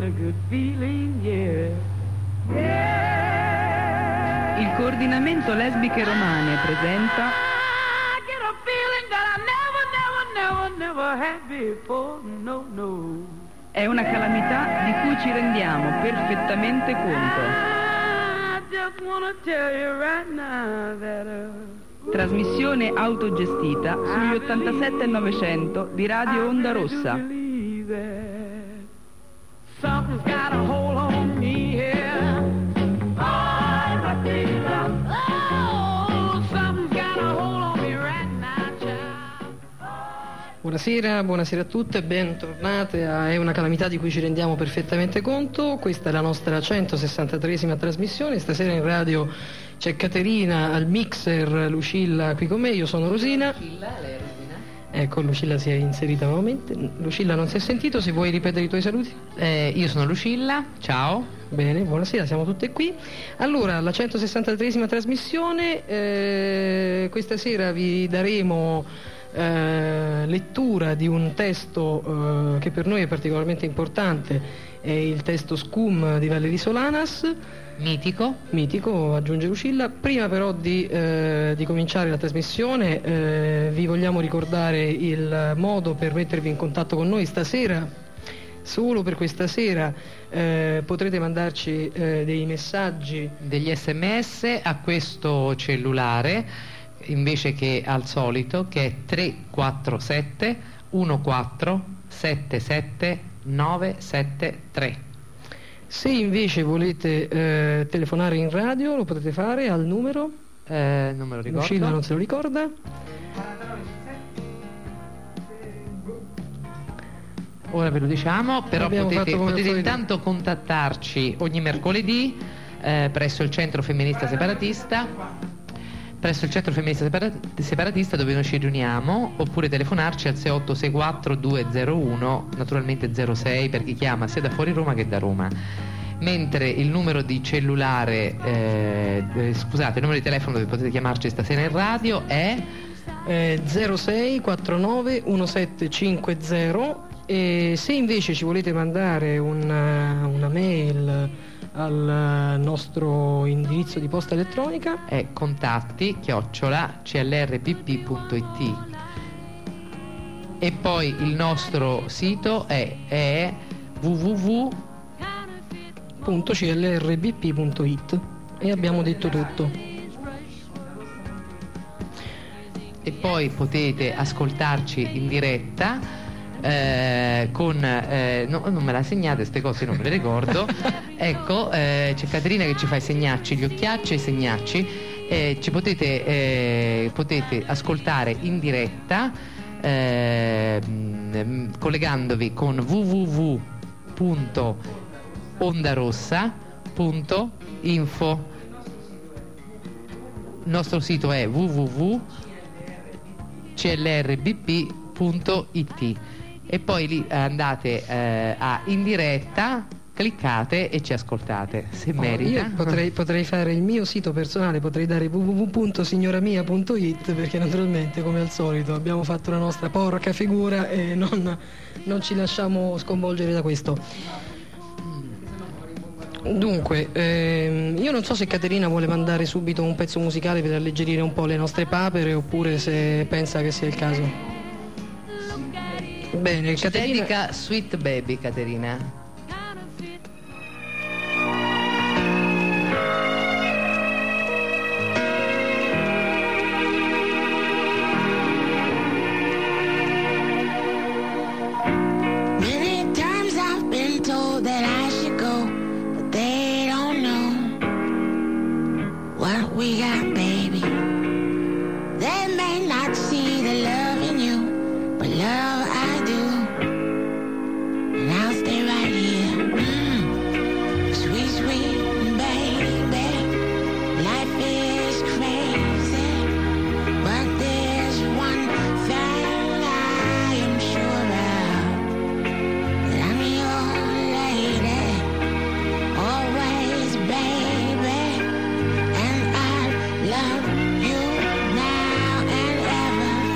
a good feeling, yeah. Yeah. Il coordinamento lesbiche romane presenta I get a feeling that I never had before, no, no. È una calamità di cui ci rendiamo perfettamente conto. I just wanna tell you right now that Trasmissione autogestita sugli 87 e 900 di Radio Onda Rossa. Something's got a hold on me here. Oh, something's got a hold on me right now, child. Buonasera a tutte, bentornate a È una calamità di cui ci rendiamo perfettamente conto. Questa è la nostra 163esima trasmissione. Stasera in radio c'è Caterina al mixer, Lucilla qui con me, io sono Rosina. Ecco, Lucilla si è inserita nuovamente. Lucilla non si è sentito, se vuoi ripetere i tuoi saluti? Io sono Lucilla, ciao. Bene, buonasera, siamo tutte qui. Allora, la 163esima trasmissione, questa sera vi daremo lettura di un testo che per noi è particolarmente importante, è il testo Scum di Valery Solanas. Mitico, aggiunge Lucilla. Prima però di cominciare la trasmissione vi vogliamo ricordare il modo per mettervi in contatto con noi stasera. Solo per questa sera potrete mandarci dei messaggi, degli SMS a questo cellulare invece che al solito, che è 347 1477 973. Se invece volete telefonare in radio lo potete fare al numero non me lo ricordo. Lucilla non se lo ricorda. Ora ve lo diciamo, però potete intanto contattarci ogni mercoledì presso il Centro Femminista Separatista. Presso il Centro Femminista Separatista, dove noi ci riuniamo, oppure telefonarci al 6864 201, naturalmente 06 per chi chiama sia da fuori Roma che da Roma. Mentre il numero di cellulare, il numero di telefono dove potete chiamarci stasera in radio è 06 49 1750. E se invece ci volete mandare una mail al nostro indirizzo di posta elettronica è contatti@clrpp.it, e poi il nostro sito è www.clrbp.it, e abbiamo detto tutto. E poi potete ascoltarci in diretta non me la segnate queste cose, non me le ricordo. Ecco, c'è Caterina che ci fa i segnacci, gli occhiacci e i segnacci. Ci potete ascoltare in diretta collegandovi con www.ondarossa.info. Il nostro sito è www.clrbp.it, e poi lì andate a in diretta, cliccate e ci ascoltate se merita. Io potrei fare il mio sito personale, potrei dare www.signoramia.it, perché naturalmente, come al solito, abbiamo fatto la nostra porca figura e non ci lasciamo sconvolgere da questo. Dunque, io non so se Caterina vuole mandare subito un pezzo musicale per alleggerire un po' le nostre papere, oppure se pensa che sia il caso. Bene, Caterina dedica Sweet Baby, Caterina. Many times I've been told that I should go, but they don't know what we got, baby. They may not see the love in you, but love I do, and I'll stay right here. Sweet, sweet baby, life is crazy, but there's one thing I am sure of, that I'm your lady, always, baby, and I love you now and ever.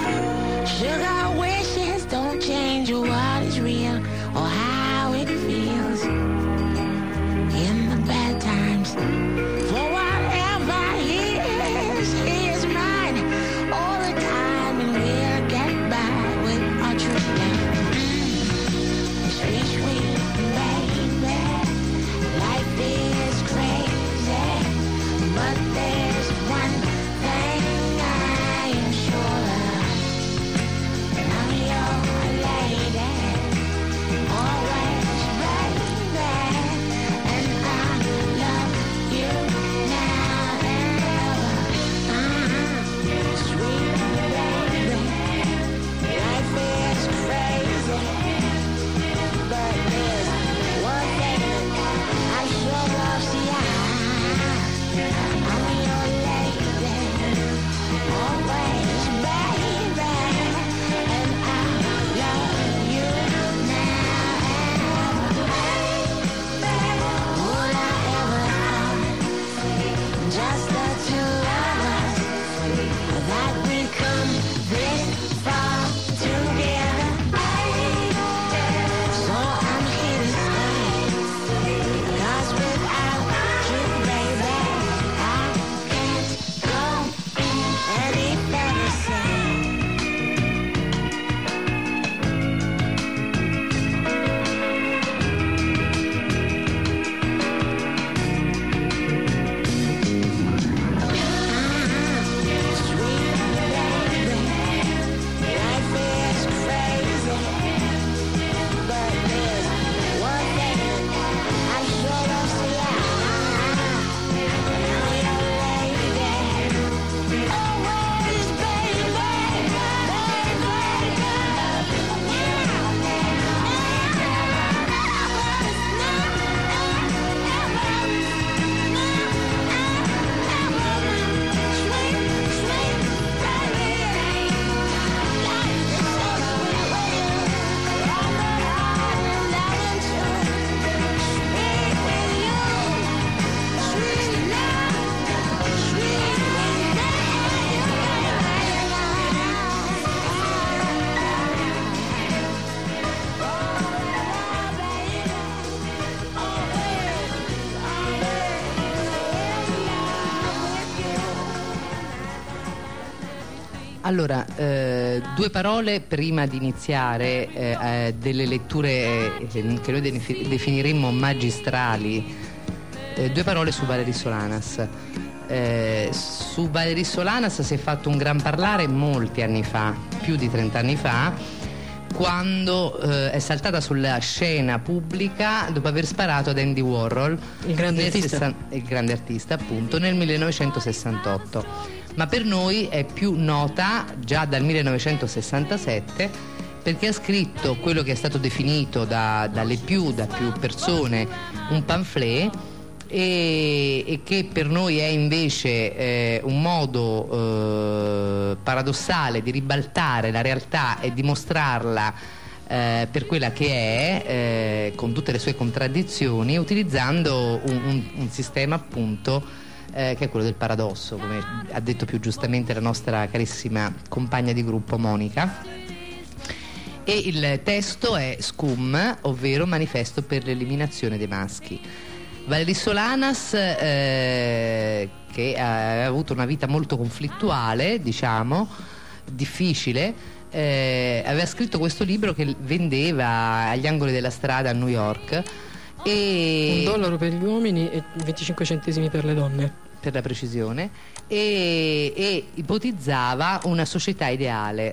Allora, due parole prima di iniziare delle letture che noi definiremmo magistrali, due parole su Valery Solanas. Su Valery Solanas si è fatto un gran parlare molti anni fa, più di 30 anni fa, quando è saltata sulla scena pubblica dopo aver sparato ad Andy Warhol, il grande artista appunto, nel 1968. Ma per noi è più nota già dal 1967, perché ha scritto quello che è stato definito da più persone un pamphlet, e che per noi è invece un modo paradossale di ribaltare la realtà e di mostrarla per quella che è, con tutte le sue contraddizioni, utilizzando un sistema appunto che è quello del paradosso, come ha detto più giustamente la nostra carissima compagna di gruppo Monica. E il testo è Scum, ovvero Manifesto per l'eliminazione dei maschi. Valery Solanas, che ha avuto una vita molto conflittuale, diciamo, difficile, aveva scritto questo libro che vendeva agli angoli della strada a New York. E $1 per gli uomini e 25 centesimi per le donne, per la precisione, e ipotizzava una società ideale,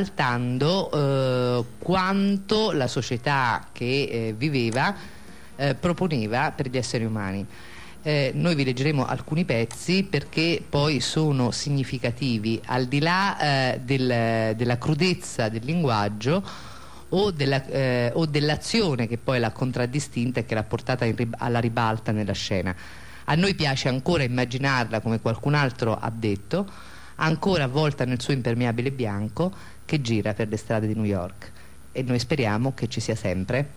ribaltando quanto la società che viveva proponeva per gli esseri umani. Noi vi leggeremo alcuni pezzi perché poi sono significativi, al di là della crudezza del linguaggio o dell'azione che poi l'ha contraddistinta e che l'ha portata alla ribalta nella scena. A noi piace ancora immaginarla, come qualcun altro ha detto, ancora avvolta nel suo impermeabile bianco, che gira per le strade di New York, e noi speriamo che ci sia sempre.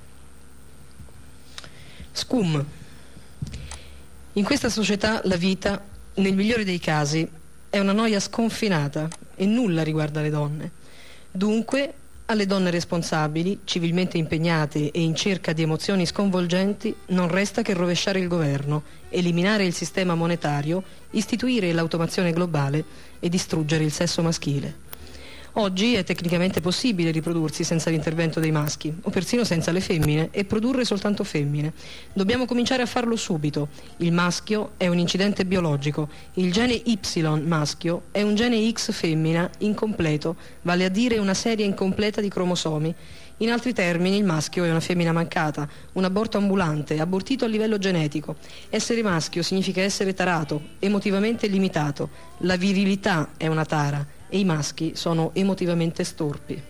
Scum. In questa società la vita, nel migliore dei casi, è una noia sconfinata e nulla riguarda le donne. Dunque, alle donne responsabili, civilmente impegnate e in cerca di emozioni sconvolgenti, non resta che rovesciare il governo, eliminare il sistema monetario, istituire l'automazione globale e distruggere il sesso maschile. Oggi è tecnicamente possibile riprodursi senza l'intervento dei maschi, o persino senza le femmine, e produrre soltanto femmine. Dobbiamo cominciare a farlo subito. Il maschio è un incidente biologico. Il gene Y maschio è un gene X femmina incompleto, vale a dire una serie incompleta di cromosomi. In altri termini, il maschio è una femmina mancata, un aborto ambulante, abortito a livello genetico. Essere maschio significa essere tarato, emotivamente limitato. La virilità è una tara e i maschi sono emotivamente storpi.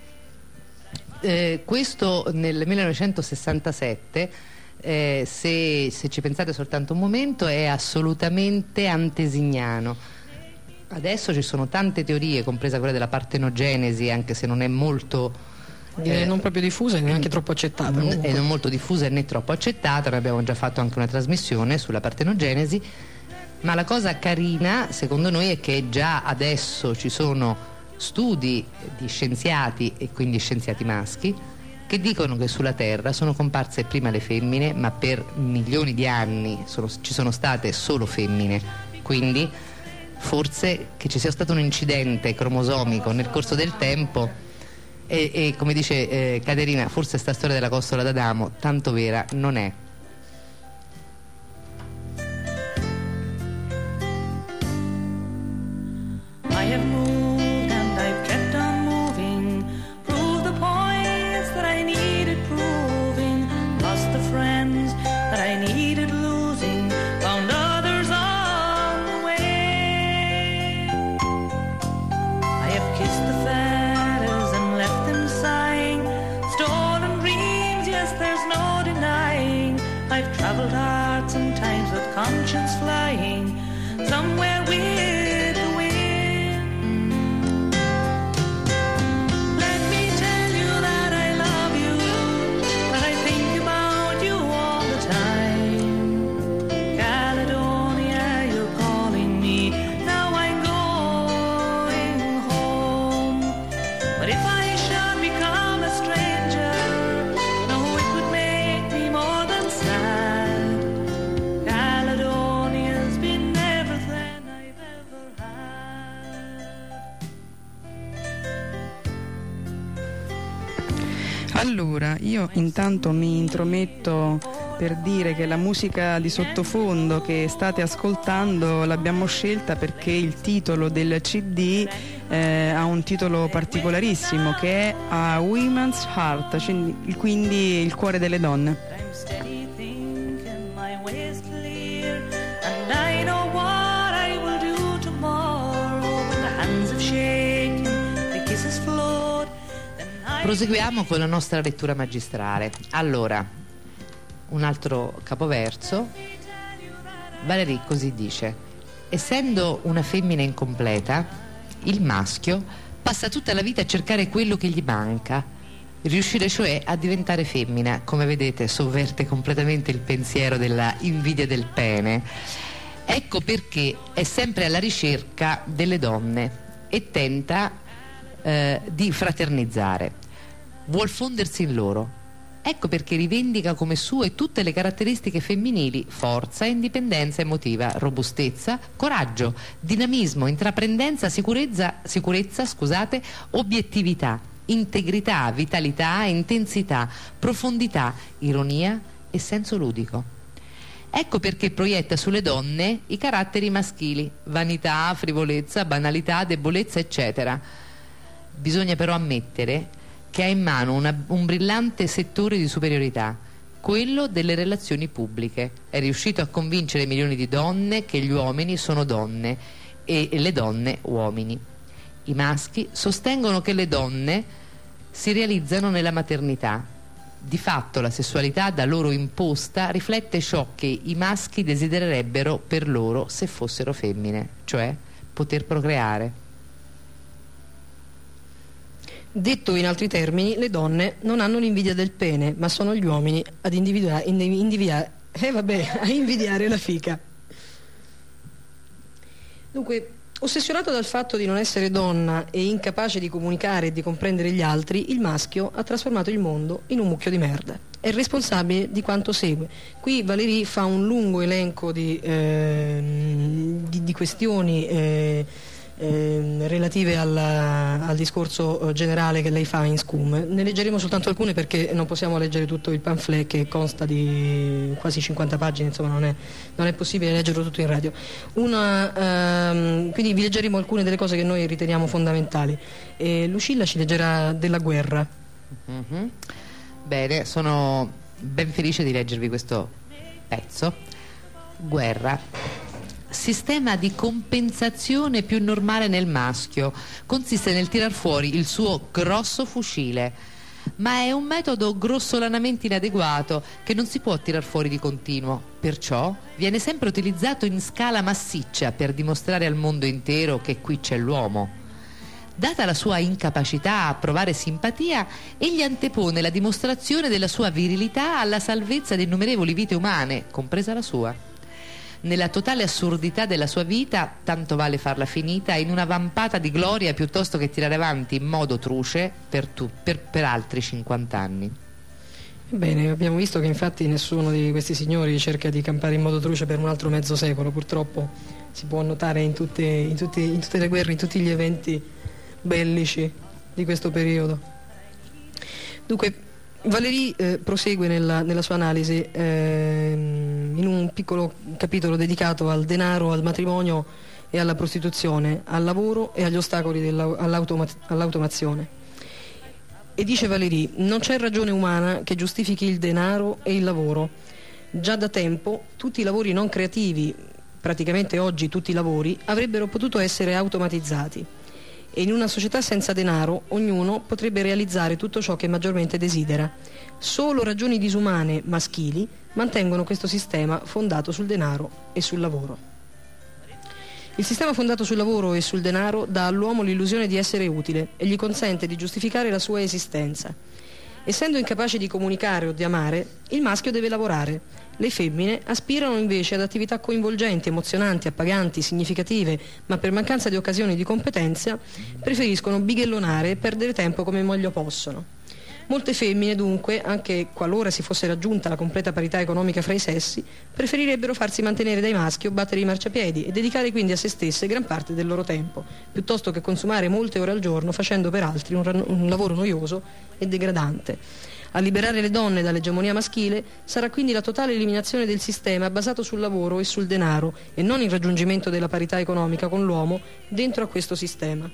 Questo nel 1967, se ci pensate soltanto un momento, è assolutamente antesignano. Adesso ci sono tante teorie, compresa quella della partenogenesi, anche se non è molto non proprio diffusa e neanche troppo accettata, e non molto diffusa né troppo accettata. Noi abbiamo già fatto anche una trasmissione sulla partenogenesi. Ma la cosa carina, secondo noi, è che già adesso ci sono studi di scienziati, e quindi scienziati maschi, che dicono che sulla Terra sono comparse prima le femmine, ma per milioni di anni ci sono state solo femmine. Quindi forse che ci sia stato un incidente cromosomico nel corso del tempo, e come dice Caterina, forse sta storia della costola d'Adamo tanto vera non è. I have moved and I've kept on moving, proved the points that I needed proving, lost the friends that I needed losing, found others on the way. I have kissed the fetters and left them sighing, stolen dreams, yes, there's no denying. I've traveled hard sometimes with conscience flying, somewhere with Allora, io intanto mi intrometto per dire che la musica di sottofondo che state ascoltando l'abbiamo scelta perché il titolo del CD ha un titolo particolarissimo, che è A Woman's Heart, quindi il cuore delle donne. Proseguiamo con la nostra lettura magistrale. Allora, un altro capoverso. Valérie così dice: essendo una femmina incompleta, il maschio passa tutta la vita a cercare quello che gli manca, riuscire cioè a diventare femmina. Come vedete, sovverte completamente il pensiero della invidia del pene. Ecco perché è sempre alla ricerca delle donne e tenta di fraternizzare. Vuol fondersi in loro. Ecco perché rivendica come sue tutte le caratteristiche femminili: forza, indipendenza emotiva, robustezza, coraggio, dinamismo, intraprendenza, sicurezza, obiettività, integrità, vitalità, intensità, profondità, ironia e senso ludico. Ecco perché proietta sulle donne i caratteri maschili: vanità, frivolezza, banalità, debolezza, eccetera. Bisogna però ammettere che ha in mano un brillante settore di superiorità, quello delle relazioni pubbliche. È riuscito a convincere milioni di donne che gli uomini sono donne e le donne uomini. I maschi sostengono che le donne si realizzano nella maternità. Di fatto la sessualità da loro imposta riflette ciò che i maschi desidererebbero per loro se fossero femmine, cioè poter procreare. Detto in altri termini, le donne non hanno l'invidia del pene, ma sono gli uomini ad invidiare la fica. Dunque, ossessionato dal fatto di non essere donna e incapace di comunicare e di comprendere gli altri, il maschio ha trasformato il mondo in un mucchio di merda. È responsabile di quanto segue. Qui Valérie fa un lungo elenco di questioni relative al discorso generale che lei fa in Scum. Ne leggeremo soltanto alcune perché non possiamo leggere tutto il pamphlet che consta di quasi 50 pagine, insomma non è possibile leggerlo tutto in radio. Quindi vi leggeremo alcune delle cose che noi riteniamo fondamentali. Lucilla ci leggerà della guerra. Mm-hmm. Bene, sono ben felice di leggervi questo pezzo. Guerra. Sistema di compensazione più normale nel maschio consiste nel tirar fuori il suo grosso fucile, ma è un metodo grossolanamente inadeguato che non si può tirar fuori di continuo, perciò viene sempre utilizzato in scala massiccia per dimostrare al mondo intero che qui c'è l'uomo. Data la sua incapacità a provare simpatia, egli antepone la dimostrazione della sua virilità alla salvezza di innumerevoli vite umane, compresa la sua. Nella totale assurdità della sua vita, tanto vale farla finita in una vampata di gloria piuttosto che tirare avanti in modo truce per altri 50 anni. Bene, abbiamo visto che infatti nessuno di questi signori cerca di campare in modo truce per un altro mezzo secolo. Purtroppo si può notare in tutte le guerre, in tutti gli eventi bellici di questo periodo. Dunque, Valérie prosegue nella sua analisi in un piccolo capitolo dedicato al denaro, al matrimonio e alla prostituzione, al lavoro e agli ostacoli all'automazione. E dice Valérie: non c'è ragione umana che giustifichi il denaro e il lavoro. Già da tempo tutti i lavori non creativi, praticamente oggi tutti i lavori, avrebbero potuto essere automatizzati. E in una società senza denaro ognuno potrebbe realizzare tutto ciò che maggiormente desidera. Solo ragioni disumane maschili mantengono questo sistema fondato sul denaro e sul lavoro. Il sistema fondato sul lavoro e sul denaro dà all'uomo l'illusione di essere utile e gli consente di giustificare la sua esistenza. Essendo incapace di comunicare o di amare, il maschio deve lavorare. Le femmine aspirano invece ad attività coinvolgenti, emozionanti, appaganti, significative, ma per mancanza di occasioni di competenza preferiscono bighellonare e perdere tempo come meglio possono. Molte femmine, dunque, anche qualora si fosse raggiunta la completa parità economica fra i sessi, preferirebbero farsi mantenere dai maschi o battere i marciapiedi e dedicare quindi a se stesse gran parte del loro tempo, piuttosto che consumare molte ore al giorno facendo per altri un lavoro noioso e degradante. A liberare le donne dall'egemonia maschile sarà quindi la totale eliminazione del sistema basato sul lavoro e sul denaro e non il raggiungimento della parità economica con l'uomo dentro a questo sistema.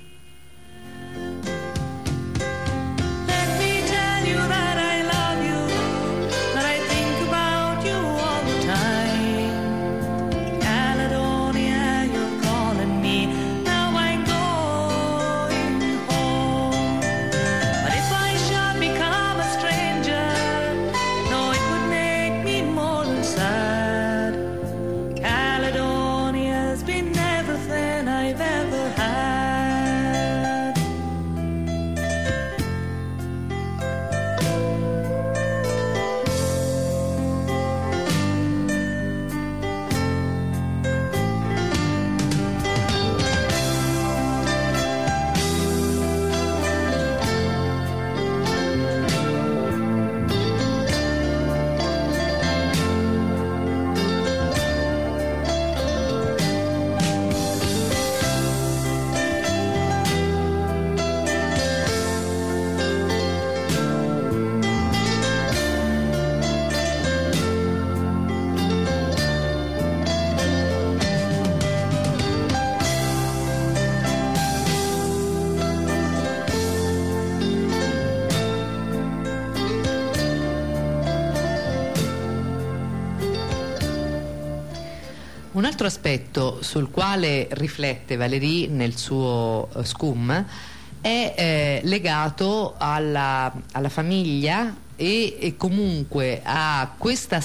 Un altro aspetto sul quale riflette Valéry nel suo Scum è legato alla famiglia e comunque a questa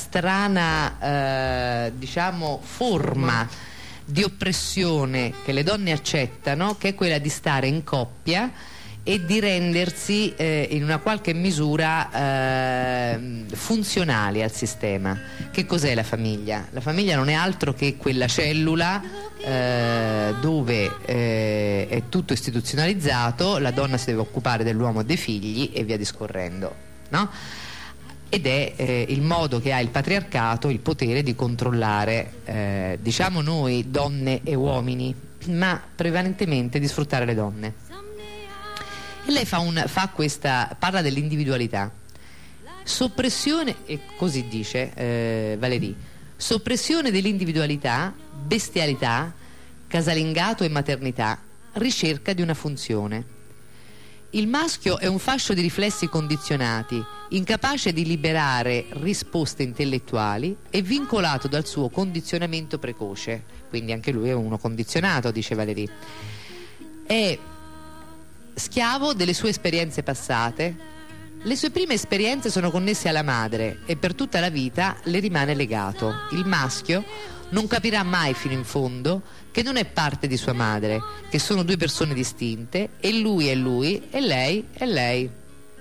strana forma di oppressione che le donne accettano, che è quella di stare in coppia e di rendersi in una qualche misura funzionali al sistema. Che cos'è la famiglia? La famiglia non è altro che quella cellula dove è tutto istituzionalizzato, la donna si deve occupare dell'uomo e dei figli e via discorrendo, no? Ed è il modo che ha il patriarcato, il potere di controllare, diciamo noi, donne e uomini, ma prevalentemente di sfruttare le donne. E lei parla dell'individualità, soppressione, e così dice Valéry, soppressione dell'individualità, bestialità, casalingato e maternità, ricerca di una funzione. Il maschio è un fascio di riflessi condizionati, incapace di liberare risposte intellettuali e vincolato dal suo condizionamento precoce. Quindi anche lui è uno condizionato, dice Valéry. È schiavo delle sue esperienze passate. Le sue prime esperienze sono connesse alla madre e per tutta la vita le rimane legato. Il maschio non capirà mai fino in fondo che non è parte di sua madre, che sono due persone distinte, e lui è lui e lei è lei.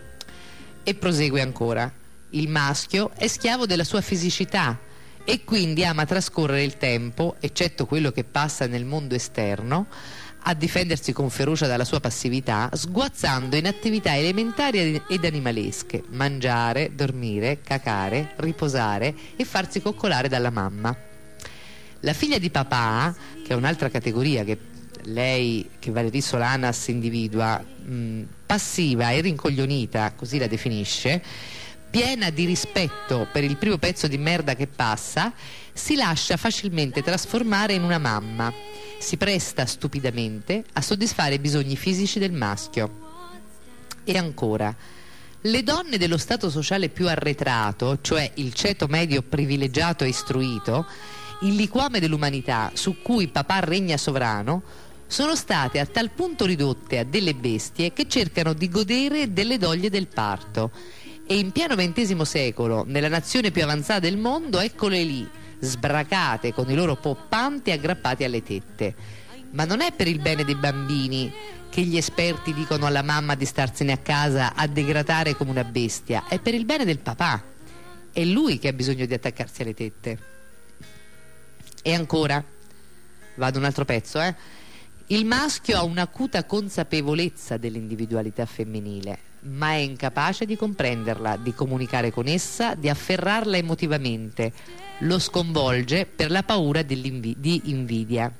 E prosegue ancora: il maschio è schiavo della sua fisicità e quindi ama trascorrere il tempo, eccetto quello che passa nel mondo esterno, a difendersi con ferocia dalla sua passività, sguazzando in attività elementari ed animalesche: mangiare, dormire, cacare, riposare e farsi coccolare dalla mamma. La figlia di papà, che è un'altra categoria che Valéry Solanas individua, passiva e rincoglionita, così la definisce, piena di rispetto per il primo pezzo di merda che passa, si lascia facilmente trasformare in una mamma. Si presta stupidamente a soddisfare i bisogni fisici del maschio. E ancora, le donne dello stato sociale più arretrato, cioè il ceto medio privilegiato e istruito, il liquame dell'umanità su cui papà regna sovrano, sono state a tal punto ridotte a delle bestie che cercano di godere delle doglie del parto. E in pieno XX secolo, nella nazione più avanzata del mondo, eccole lì, sbracate con i loro poppanti aggrappati alle tette. Ma non è per il bene dei bambini che gli esperti dicono alla mamma di starsene a casa a degradare come una bestia, è per il bene del papà. È lui che ha bisogno di attaccarsi alle tette. E ancora, vado un altro pezzo, Il maschio ha un'acuta consapevolezza dell'individualità femminile, ma è incapace di comprenderla, di comunicare con essa, di afferrarla emotivamente. Lo sconvolge per la paura di invidia.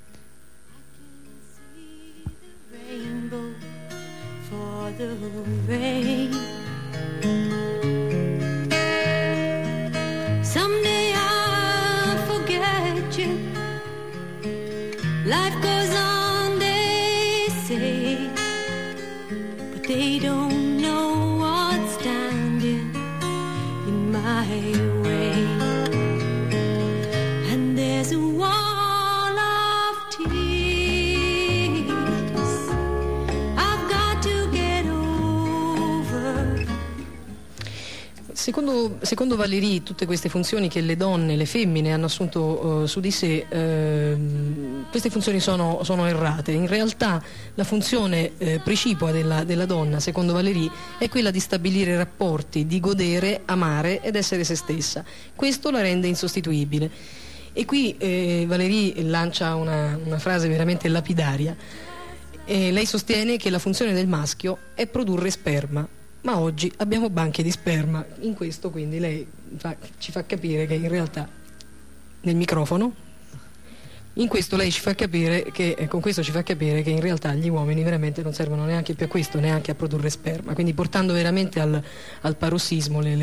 Someday I'll forget you. Life goes on, they say, but they don't know what's standing in my way. And there's a wall of tears I've got to get over. Secondo Valéry, tutte queste funzioni che le donne, le femmine hanno assunto su di sé, queste funzioni sono errate. In realtà la funzione precipua della donna, secondo Valéry, è quella di stabilire rapporti, di godere, amare ed essere se stessa. Questo la rende insostituibile. E qui Valéry lancia una frase veramente lapidaria. Lei sostiene che la funzione del maschio è produrre sperma, ma oggi abbiamo banche di sperma. In questo quindi lei ci fa capire che in realtà, nel microfono, in questo lei ci fa capire che, con questo ci fa capire che in realtà gli uomini veramente non servono neanche più a questo, neanche a produrre sperma, quindi portando veramente al parossismo le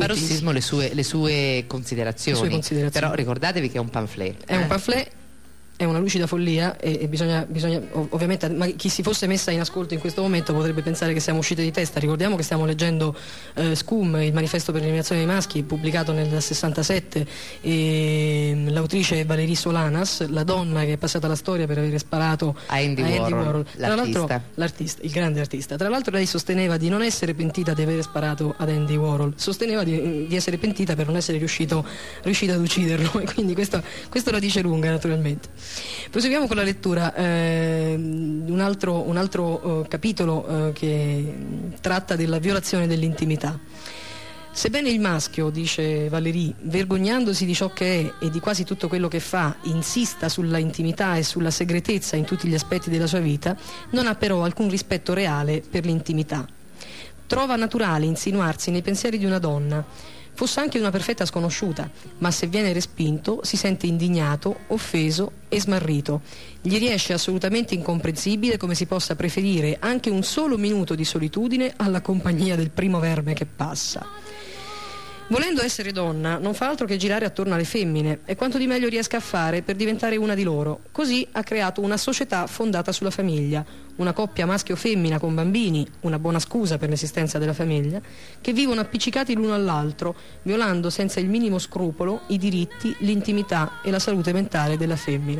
sue considerazioni. Però ricordatevi che è un pamphlet. È un pamphlet. È una lucida follia e bisogna ovviamente, ma chi si fosse messa in ascolto in questo momento potrebbe pensare che siamo uscite di testa. Ricordiamo che stiamo leggendo Scum, il manifesto per l'eliminazione dei maschi, pubblicato nel 67, e l'autrice è Valéry Solanas, la donna che è passata alla storia per aver sparato a Andy Warhol. Tra l'altro, l'artista, il grande artista. Tra l'altro lei sosteneva di non essere pentita di aver sparato ad Andy Warhol, sosteneva di essere pentita per non essere riuscita ad ucciderlo, e quindi questo la dice lunga, naturalmente. Proseguiamo con la lettura. Un altro capitolo che tratta della violazione dell'intimità. Sebbene il maschio, dice Valéry, vergognandosi di ciò che è e di quasi tutto quello che fa, insista sulla intimità e sulla segretezza in tutti gli aspetti della sua vita, non ha però alcun rispetto reale per l'intimità. Trova naturale insinuarsi nei pensieri di una donna, fosse anche una perfetta sconosciuta, ma se viene respinto si sente indignato, offeso e smarrito. Gli riesce assolutamente incomprensibile come si possa preferire anche un solo minuto di solitudine alla compagnia del primo verme che passa. Volendo essere donna, non fa altro che girare attorno alle femmine, e quanto di meglio riesca a fare per diventare una di loro. Così ha creato una società fondata sulla famiglia, una coppia maschio-femmina con bambini, una buona scusa per l'esistenza della famiglia, che vivono appiccicati l'uno all'altro, violando senza il minimo scrupolo i diritti, l'intimità e la salute mentale della femmina.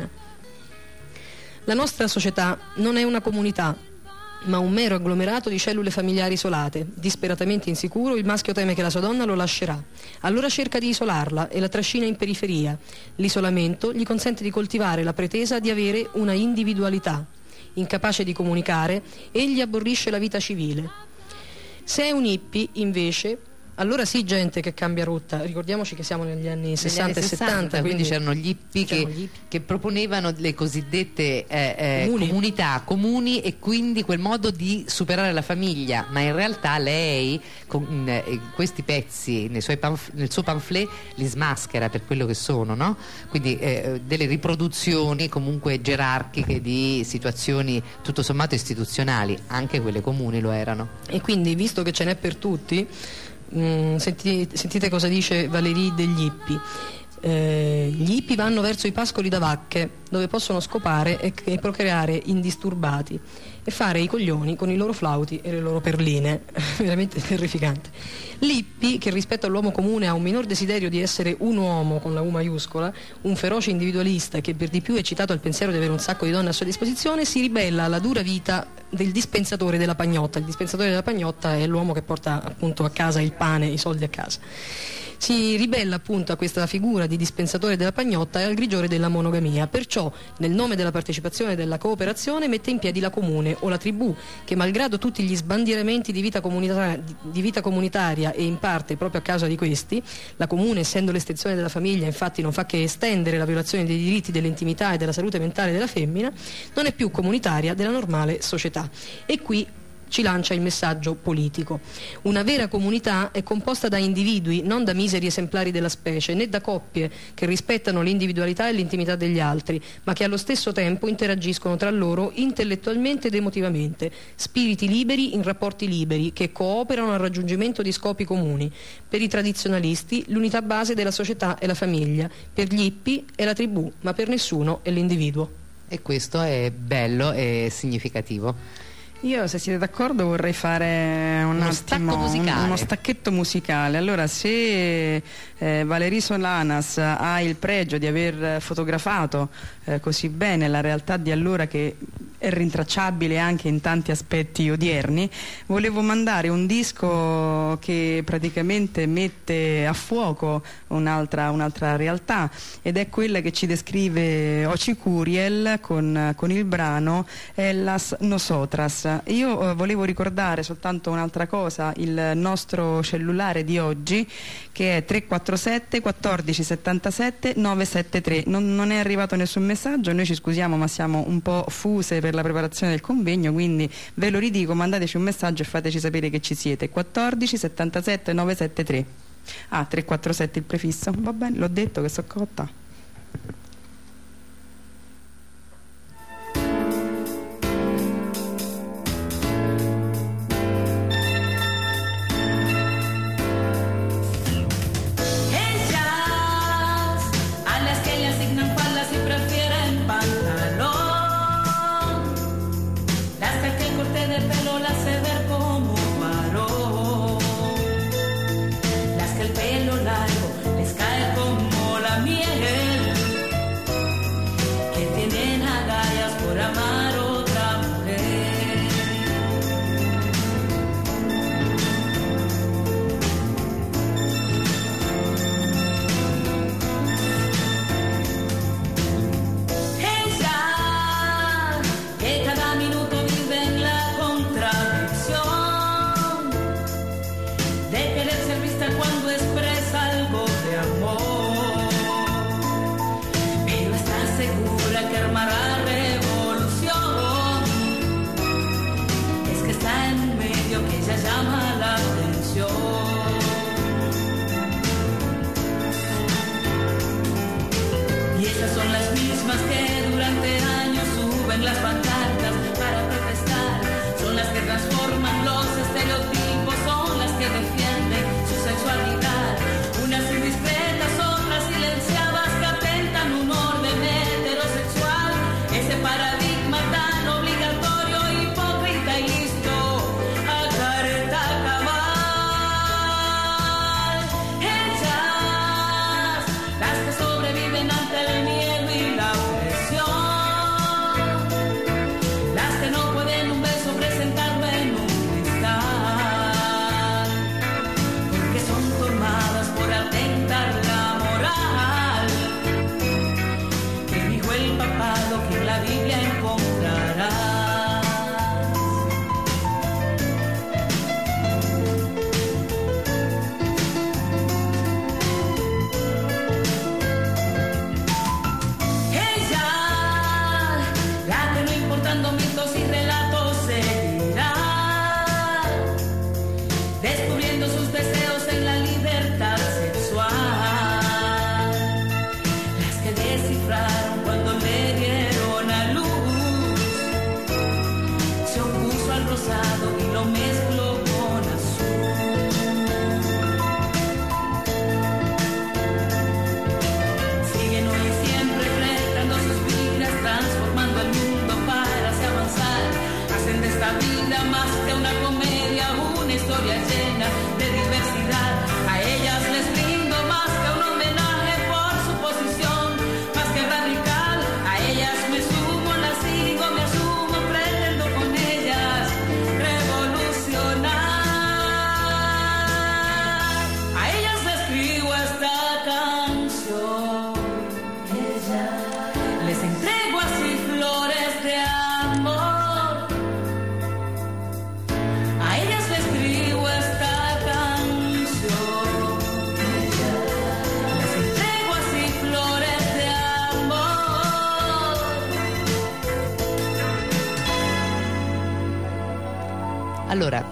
La nostra società non è una comunità, ma un mero agglomerato di cellule familiari isolate. Disperatamente insicuro, il maschio teme che la sua donna lo lascerà. Allora cerca di isolarla e la trascina in periferia. L'isolamento gli consente di coltivare la pretesa di avere una individualità. Incapace di comunicare, egli aborrisce la vita civile. Se è un hippie, invece, allora sì, gente che cambia rotta. Ricordiamoci che siamo negli anni 60 e 70, quindi c'erano gli hippie che proponevano le cossidette comunità comuni, e quindi quel modo di superare la famiglia. Ma in realtà lei con questi pezzi nel suo pamphlet li smaschera per quello che sono, no? Quindi delle riproduzioni comunque gerarchiche di situazioni tutto sommato istituzionali, anche quelle comuni lo erano. E quindi, visto che ce n'è per tutti, sentite cosa dice Valéry degli hippie. Gli hippie vanno verso i pascoli da vacche, dove possono scopare e procreare indisturbati e fare i coglioni con i loro flauti e le loro perline. Veramente terrificante. L'hippie, che rispetto all'uomo comune ha un minor desiderio di essere un uomo con la U maiuscola, un feroce individualista che per di più è eccitato al pensiero di avere un sacco di donne a sua disposizione, si ribella alla dura vita del dispensatore della pagnotta. Il dispensatore della pagnotta è l'uomo che porta appunto a casa il pane, i soldi a casa. si ribella appunto a questa figura di dispensatore della pagnotta e al grigiore della monogamia. Perciò, nel nome della partecipazione e della cooperazione, mette in piedi la comune o la tribù, che malgrado tutti gli sbandieramenti di vita comunitaria e in parte proprio a causa di questi, la comune, essendo l'estensione della famiglia, infatti non fa che estendere la violazione dei diritti, dell'intimità e della salute mentale della femmina, non è più comunitaria della normale società. E qui ci lancia il messaggio politico. Una vera comunità è composta da individui, non da miseri esemplari della specie, né da coppie che rispettano l'individualità e l'intimità degli altri, ma che allo stesso tempo interagiscono tra loro intellettualmente ed emotivamente, spiriti liberi in rapporti liberi, che cooperano al raggiungimento di scopi comuni. Per i tradizionalisti l'unità base della società è la famiglia, per gli hippie è la tribù, ma per nessuno è l'individuo. E questo è bello e significativo. Io, se siete d'accordo, vorrei fare uno stacchetto musicale. Allora, se Valerie Solanas ha il pregio di aver fotografato così bene la realtà di allora, che è rintracciabile anche in tanti aspetti odierni, volevo mandare un disco che praticamente mette a fuoco un'altra realtà, ed è quella che ci descrive Oci Curiel con il brano Ellas Nosotras. Io volevo ricordare soltanto un'altra cosa, il nostro cellulare di oggi, che è 347 14 77 973. Non è arrivato nessun messaggio, noi ci scusiamo ma siamo un po' fuse per la preparazione del convegno, quindi ve lo ridico, mandateci un messaggio e fateci sapere che ci siete. 14 77 973. 347 il prefisso, va bene, l'ho detto che so cotta. Las que sobreviven ante el miedo y la presión.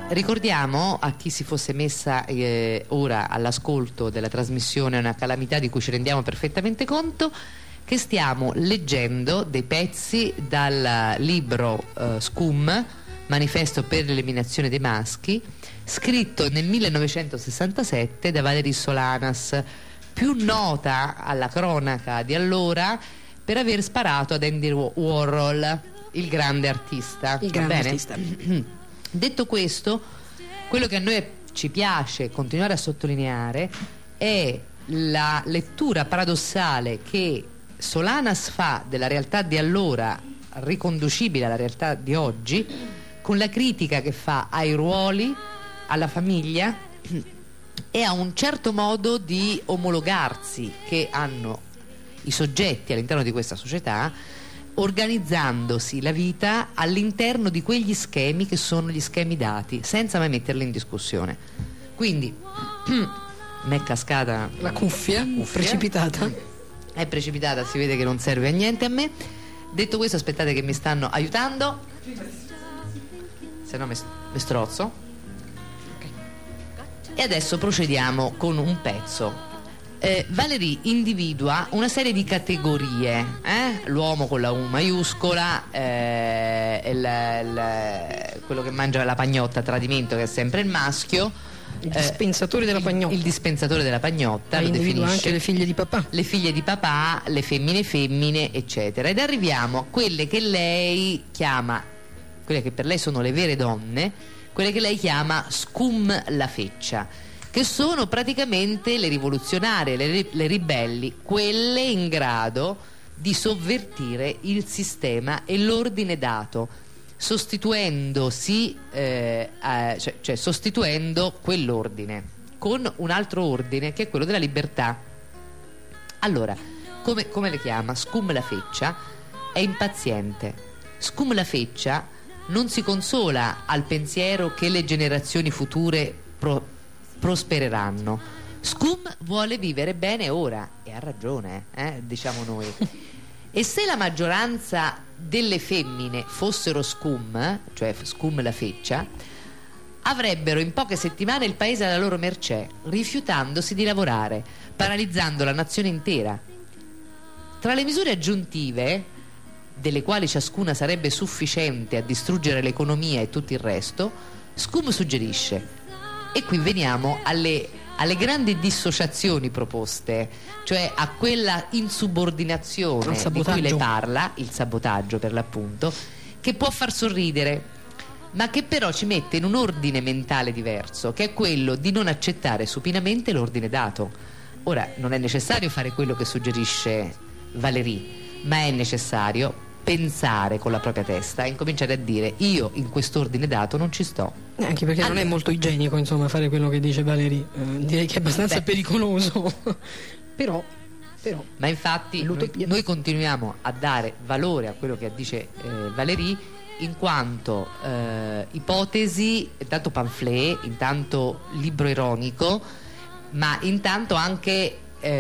Ricordiamo a chi si fosse messa ora all'ascolto della trasmissione Una calamità di cui ci rendiamo perfettamente conto, che stiamo leggendo dei pezzi dal libro Scum, Manifesto per l'eliminazione dei maschi, scritto nel 1967 da Valerie Solanas, più nota alla cronaca di allora per aver sparato ad Andy Warhol, il grande artista. Il grande artista. Detto questo, quello che a noi ci piace continuare a sottolineare è la lettura paradossale che Solanas fa della realtà di allora, riconducibile alla realtà di oggi, con la critica che fa ai ruoli, alla famiglia e a un certo modo di omologarsi che hanno i soggetti all'interno di questa società, organizzandosi la vita all'interno di quegli schemi che sono gli schemi dati, senza mai metterli in discussione. Quindi m'è cascata la cuffia precipitata. È precipitata, si vede che non serve a niente a me. Detto questo, aspettate che mi stanno aiutando, se no mi strozzo. E adesso procediamo con un pezzo. Valerie individua una serie di categorie, l'uomo con la U maiuscola, quello che mangia la pagnotta a tradimento, che è sempre il maschio, il dispensatore della pagnotta, il dispensatore della pagnotta, lo individua definisce, anche le figlie di papà, le femmine, eccetera. Ed arriviamo a quelle che lei chiama, quelle che per lei sono le vere donne, quelle che lei chiama scum la feccia, che sono praticamente le rivoluzionarie, le ribelli, quelle in grado di sovvertire il sistema e l'ordine dato, sostituendosi, cioè sostituendo quell'ordine con un altro ordine che è quello della libertà. Allora, come le chiama? Scum la feccia è impaziente. Scum la feccia non si consola al pensiero che le generazioni future prospereranno. Scum vuole vivere bene ora, e ha ragione, diciamo noi. E se la maggioranza delle femmine fossero scum, cioè scum la feccia, avrebbero in poche settimane il paese alla loro mercé, rifiutandosi di lavorare, paralizzando la nazione intera. Tra le misure aggiuntive, delle quali ciascuna sarebbe sufficiente a distruggere l'economia e tutto il resto, Scum suggerisce, e qui veniamo alle grandi dissociazioni proposte, cioè a quella insubordinazione di cui lei parla, il sabotaggio per l'appunto, che può far sorridere, ma che però ci mette in un ordine mentale diverso, che è quello di non accettare supinamente l'ordine dato. Ora, non è necessario fare quello che suggerisce Valerie, ma è necessario pensare con la propria testa e incominciare a dire: io in quest'ordine dato non ci sto. Anche perché non è molto igienico, insomma, fare quello che dice Valerie, direi che è abbastanza pericoloso. però ma infatti noi continuiamo a dare valore a quello che dice Valerie, in quanto ipotesi, intanto pamphlet, intanto libro ironico, ma intanto anche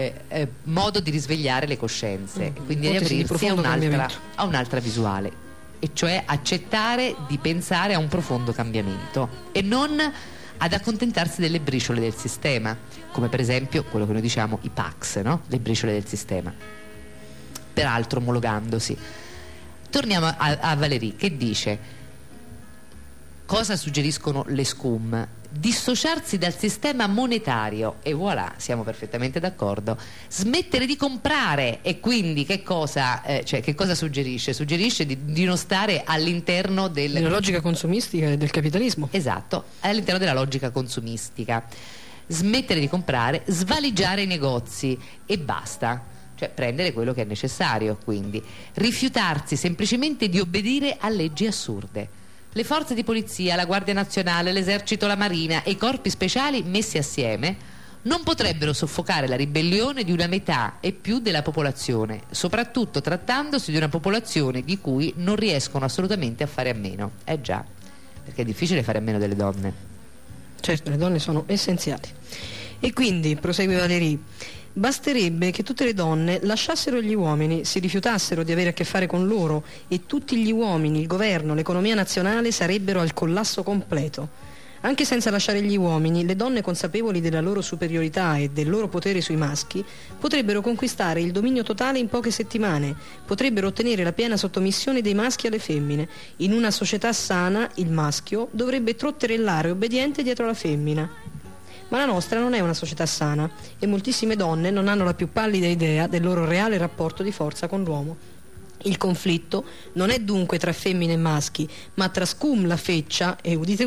modo di risvegliare le coscienze, quindi di aprirsi a un'altra visuale, e cioè accettare di pensare a un profondo cambiamento e non ad accontentarsi delle briciole del sistema, come per esempio quello che noi diciamo i Pax, no? Le briciole del sistema, peraltro omologandosi. Torniamo a Valerie, che dice: cosa suggeriscono le scum? Dissociarsi dal sistema monetario, e voilà, siamo perfettamente d'accordo. Smettere di comprare, e quindi che cosa suggerisce? Suggerisce di non stare all'interno della logica consumistica e del capitalismo. Esatto, all'interno della logica consumistica. Smettere di comprare, svaligiare i negozi e basta, cioè prendere quello che è necessario, quindi rifiutarsi semplicemente di obbedire a leggi assurde. Le forze di polizia, la Guardia Nazionale, l'Esercito, la Marina e i corpi speciali messi assieme non potrebbero soffocare la ribellione di una metà e più della popolazione, soprattutto trattandosi di una popolazione di cui non riescono assolutamente a fare a meno. Già, perché è difficile fare a meno delle donne. Certo, le donne sono essenziali. E quindi, prosegue Valerie, basterebbe che tutte le donne lasciassero gli uomini, si rifiutassero di avere a che fare con loro, e tutti gli uomini, il governo, l'economia nazionale sarebbero al collasso completo. Anche senza lasciare gli uomini, le donne consapevoli della loro superiorità e del loro potere sui maschi potrebbero conquistare il dominio totale in poche settimane, potrebbero ottenere la piena sottomissione dei maschi alle femmine. In una società sana, il maschio dovrebbe trotterellare obbediente dietro la femmina. Ma la nostra non è una società sana e moltissime donne non hanno la più pallida idea del loro reale rapporto di forza con l'uomo. Il conflitto non è dunque tra femmine e maschi, ma tra scum la feccia,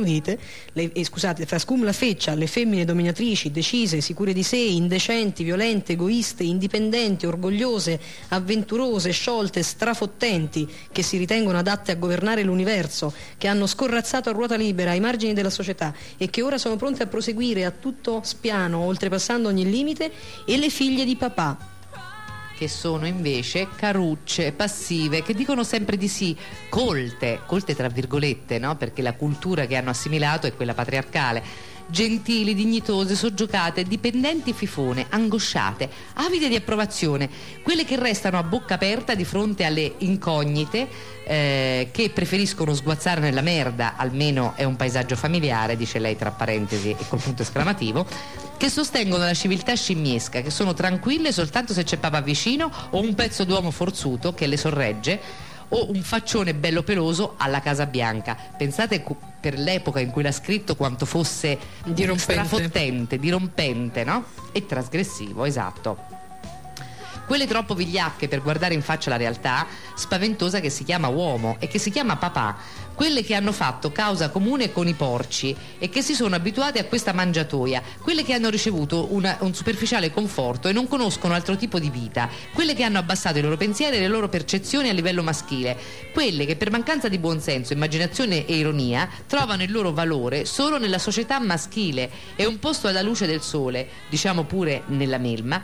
tra scum la feccia, le femmine dominatrici, decise, sicure di sé, indecenti, violente, egoiste, indipendenti, orgogliose, avventurose, sciolte, strafottenti, che si ritengono adatte a governare l'universo, che hanno scorrazzato a ruota libera ai margini della società e che ora sono pronte a proseguire a tutto spiano, oltrepassando ogni limite, e le figlie di papà, che sono invece carucce, passive, che dicono sempre di sì, colte tra virgolette, no? Perché la cultura che hanno assimilato è quella patriarcale, gentili, dignitose, soggiocate, dipendenti fifone, angosciate, avide di approvazione, quelle che restano a bocca aperta di fronte alle incognite, che preferiscono sguazzare nella merda, almeno è un paesaggio familiare, dice lei tra parentesi e col punto esclamativo, che sostengono la civiltà scimmiesca, che sono tranquille soltanto se c'è papà vicino o un pezzo d'uomo forzuto che le sorregge o un faccione bello peloso alla Casa Bianca. Pensate per l'epoca in cui l'ha scritto quanto fosse strafottente, dirompente, no? E trasgressivo, esatto. Quelle troppo vigliacche per guardare in faccia la realtà spaventosa che si chiama uomo e che si chiama papà, quelle che hanno fatto causa comune con i porci e che si sono abituate a questa mangiatoia, quelle che hanno ricevuto un superficiale conforto e non conoscono altro tipo di vita, quelle che hanno abbassato i loro pensieri e le loro percezioni a livello maschile, quelle che per mancanza di buonsenso, immaginazione e ironia trovano il loro valore solo nella società maschile e un posto alla luce del sole, diciamo pure nella melma,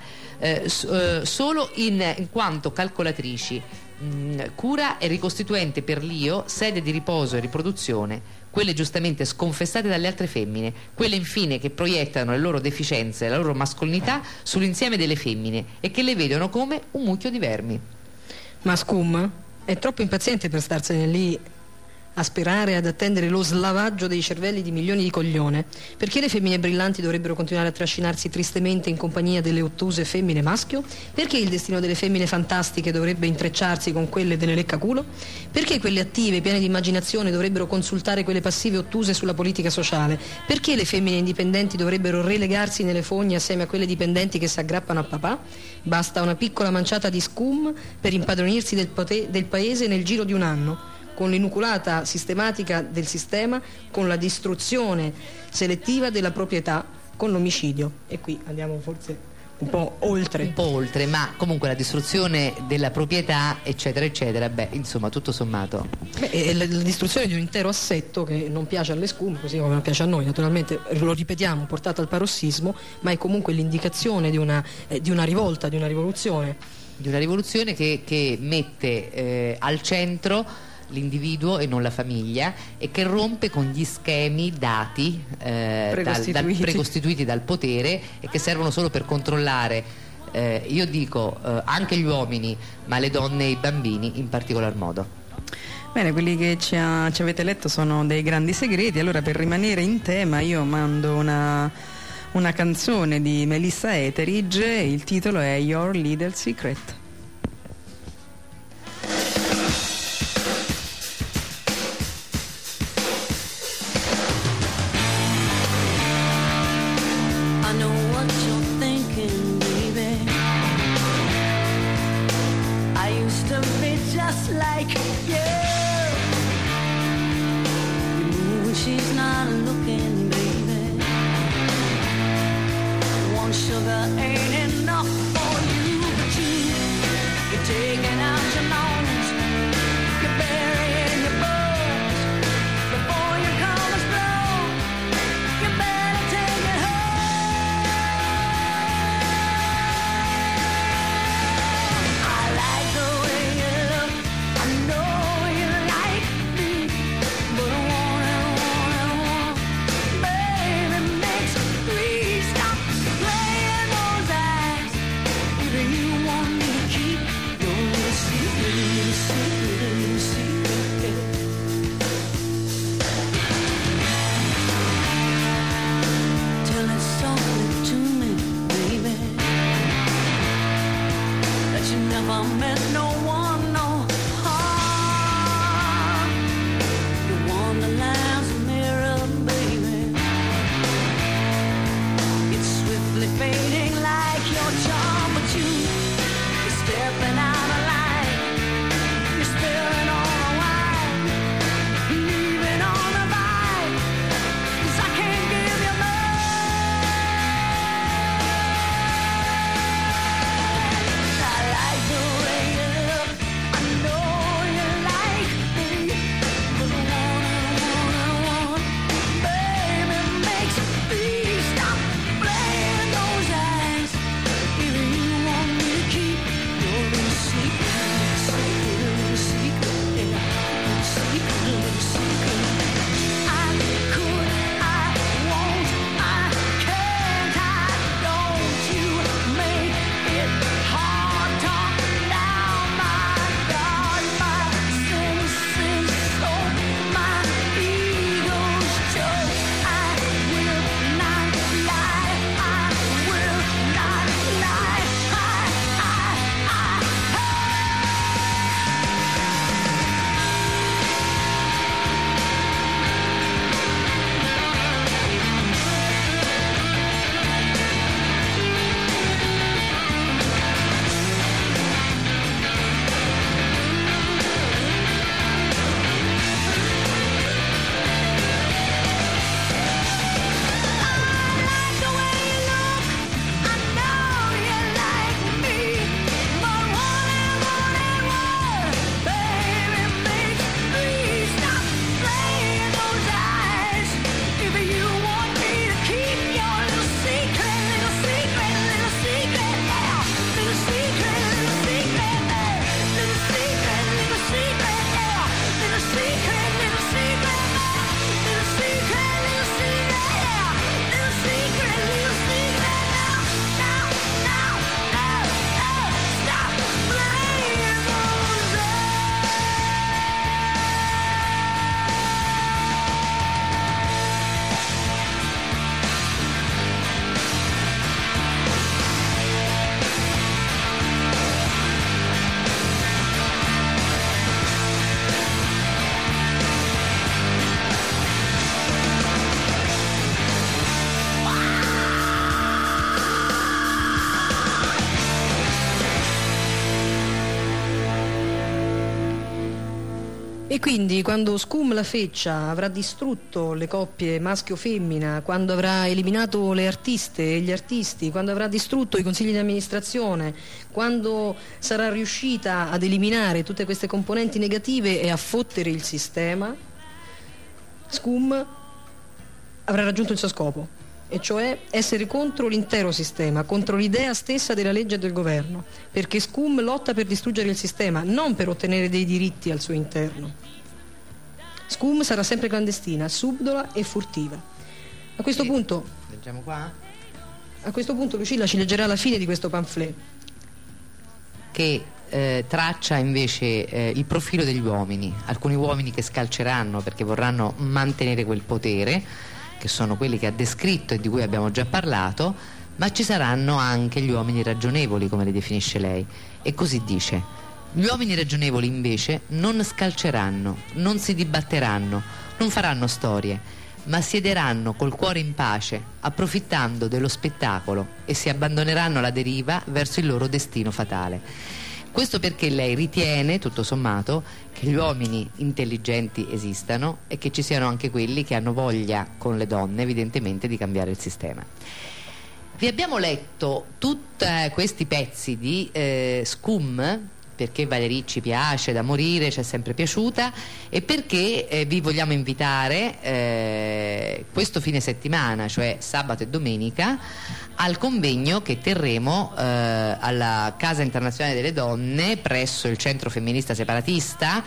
solo in quanto calcolatrici, cura e ricostituente per l'io, sede di riposo e riproduzione, quelle giustamente sconfessate dalle altre femmine, quelle infine che proiettano le loro deficienze e la loro mascolinità sull'insieme delle femmine e che le vedono come un mucchio di vermi. Ma Scum è troppo impaziente per starsene lì a sperare, ad attendere lo slavaggio dei cervelli di milioni di coglione. Perché le femmine brillanti dovrebbero continuare a trascinarsi tristemente in compagnia delle ottuse femmine maschio? Perché il destino delle femmine fantastiche dovrebbe intrecciarsi con quelle delle leccaculo? Perché quelle attive, piene di immaginazione, dovrebbero consultare quelle passive ottuse sulla politica sociale? Perché le femmine indipendenti dovrebbero relegarsi nelle fogne assieme a quelle dipendenti che si aggrappano a papà? Basta una piccola manciata di scum per impadronirsi del paese nel giro di un anno, con l'inuculata sistematica del sistema, con la distruzione selettiva della proprietà, con l'omicidio. E qui andiamo forse un po' oltre, ma comunque la distruzione della proprietà, eccetera eccetera, insomma tutto sommato la distruzione di un intero assetto che non piace alle scum, così come non piace a noi, naturalmente, lo ripetiamo, portato al parossismo, ma è comunque l'indicazione di una rivolta, di una rivoluzione che mette al centro l'individuo e non la famiglia e che rompe con gli schemi dati precostituiti dal potere e che servono solo per controllare, io dico anche gli uomini, ma le donne e i bambini in particolar modo. Bene, quelli che ci avete letto sono dei grandi segreti. Allora, per rimanere in tema, io mando una canzone di Melissa Etheridge, il titolo è Your Little Secret. Sugar ain't enough for you, but you E quindi quando Scum la Feccia avrà distrutto le coppie maschio-femmina, quando avrà eliminato le artiste e gli artisti, quando avrà distrutto i consigli di amministrazione, quando sarà riuscita ad eliminare tutte queste componenti negative e a fottere il sistema, Scum avrà raggiunto il suo scopo, e cioè essere contro l'intero sistema, contro l'idea stessa della legge e del governo, perché Scum lotta per distruggere il sistema, non per ottenere dei diritti al suo interno. Scum sarà sempre clandestina, subdola e furtiva. A questo punto, leggiamo qua? A questo punto Lucilla ci leggerà la fine di questo pamphlet, che traccia invece il profilo degli uomini, alcuni uomini che scalceranno perché vorranno mantenere quel potere, che sono quelli che ha descritto e di cui abbiamo già parlato, ma ci saranno anche gli uomini ragionevoli, come li definisce lei, e così dice: gli uomini ragionevoli invece non scalceranno, non si dibatteranno, non faranno storie, ma siederanno col cuore in pace, approfittando dello spettacolo, e si abbandoneranno alla deriva verso il loro destino fatale. Questo perché lei ritiene, tutto sommato, che gli uomini intelligenti esistano e che ci siano anche quelli che hanno voglia, con le donne evidentemente, di cambiare il sistema. Vi abbiamo letto tutti questi pezzi di Scum perché Valérie ci piace da morire, ci è sempre piaciuta, e perché vi vogliamo invitare questo fine settimana, cioè sabato e domenica, al convegno che terremo alla Casa Internazionale delle Donne presso il Centro Femminista Separatista,